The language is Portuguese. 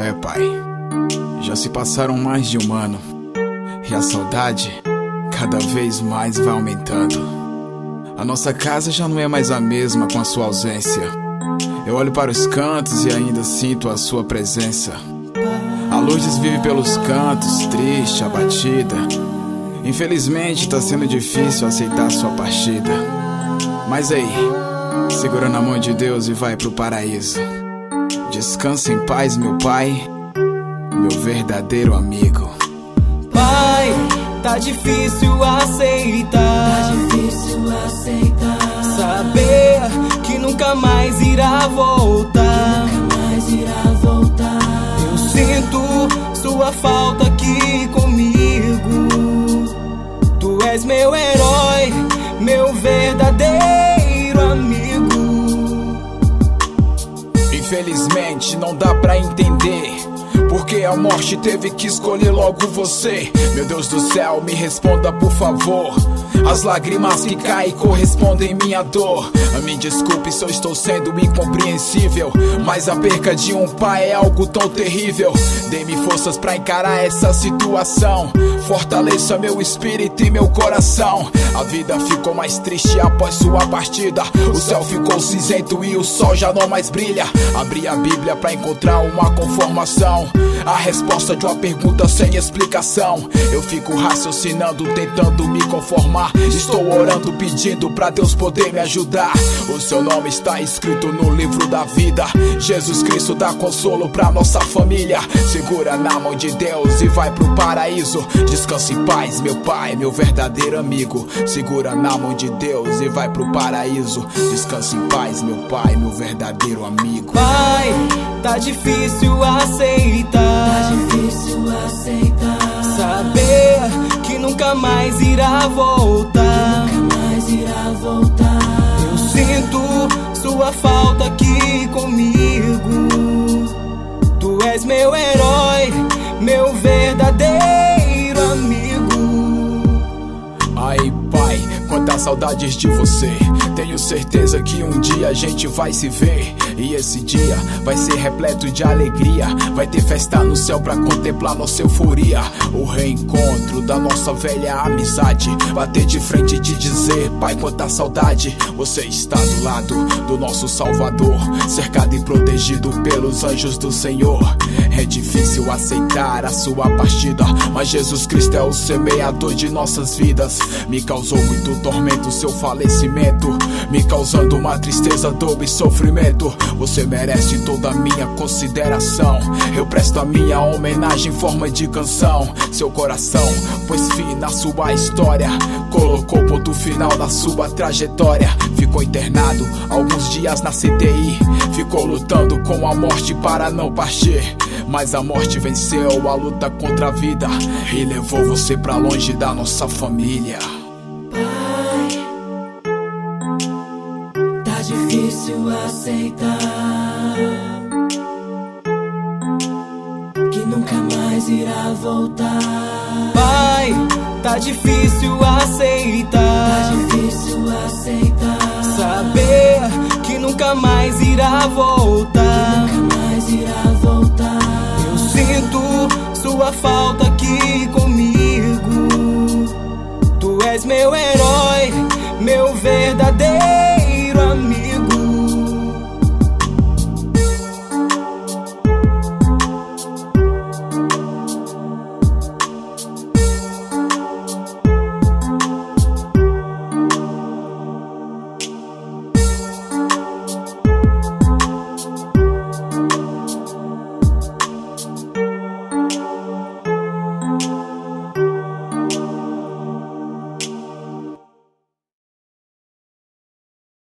pai? Já se passaram mais de um ano e a saudade cada vez mais vai aumentando. A nossa casa já não é mais a mesma com a sua ausência. Eu olho para os cantos e ainda sinto a sua presença. A Lourdes vive pelos cantos, triste, abatida. Infelizmente tá sendo difícil aceitar sua partida. Mas aí, segura na mão de Deus e vai pro paraíso. Descansa em paz, meu pai, meu verdadeiro amigo. Pai, tá difícil aceitar. Saber que nunca mais irá voltar. Eu sinto sua falta aqui comigo. Tu és meu herói, meu verdadeiro amigo. Infelizmente não dá pra entender porque a morte teve que escolher logo você. Meu Deus do céu, me responda por favor. As lágrimas que caem correspondem minha dor. Me desculpe se eu estou sendo incompreensível, mas a perca de um pai é algo tão terrível. Dê-me forças pra encarar essa situação. Fortaleça meu espírito e meu coração. A vida ficou mais triste após sua partida. O céu ficou cinzento e o sol já não mais brilha. Abri a Bíblia pra encontrar uma conformação, a resposta de uma pergunta sem explicação. Eu fico raciocinando, tentando me conformar. Estou orando, pedindo pra Deus poder me ajudar. O seu nome está escrito no livro da vida. Jesus Cristo dá consolo pra nossa família. Segura na mão de Deus e vai pro paraíso. Descanse em paz, meu pai, meu verdadeiro amigo. Segura na mão de Deus e vai pro paraíso. Descanse em paz, meu pai, meu verdadeiro amigo. Pai, tá difícil aceitar. Saber que nunca mais irá voltar. Eu sinto sua falta aqui comigo. Tu és meu herói, meu verdadeiro amigo. Ai, pai, quantas saudades de você. Tenho certeza que um dia a gente vai se ver. E esse dia vai ser repleto de alegria. Vai ter festa no céu pra contemplar nossa euforia. O reencontro da nossa velha amizade. Bater de frente e te dizer, pai, quanta saudade. Você está do lado do nosso Salvador, cercado e protegido pelos anjos do Senhor. É difícil aceitar a sua partida, mas Jesus Cristo é o semeador de nossas vidas. Me causou muito tormento seu falecimento, me causando uma tristeza, dor e sofrimento. Você merece toda a minha consideração. Eu presto a minha homenagem em forma de canção. Seu coração pôs fim na sua história, colocou ponto final na sua trajetória. Ficou internado alguns dias na CTI, ficou lutando com a morte para não partir. Mas a morte venceu a luta contra a vida e levou você pra longe da nossa família. Tá difícil aceitar que nunca mais irá voltar. Pai, tá difícil aceitar. Saber que nunca mais irá voltar. Eu sinto sua falta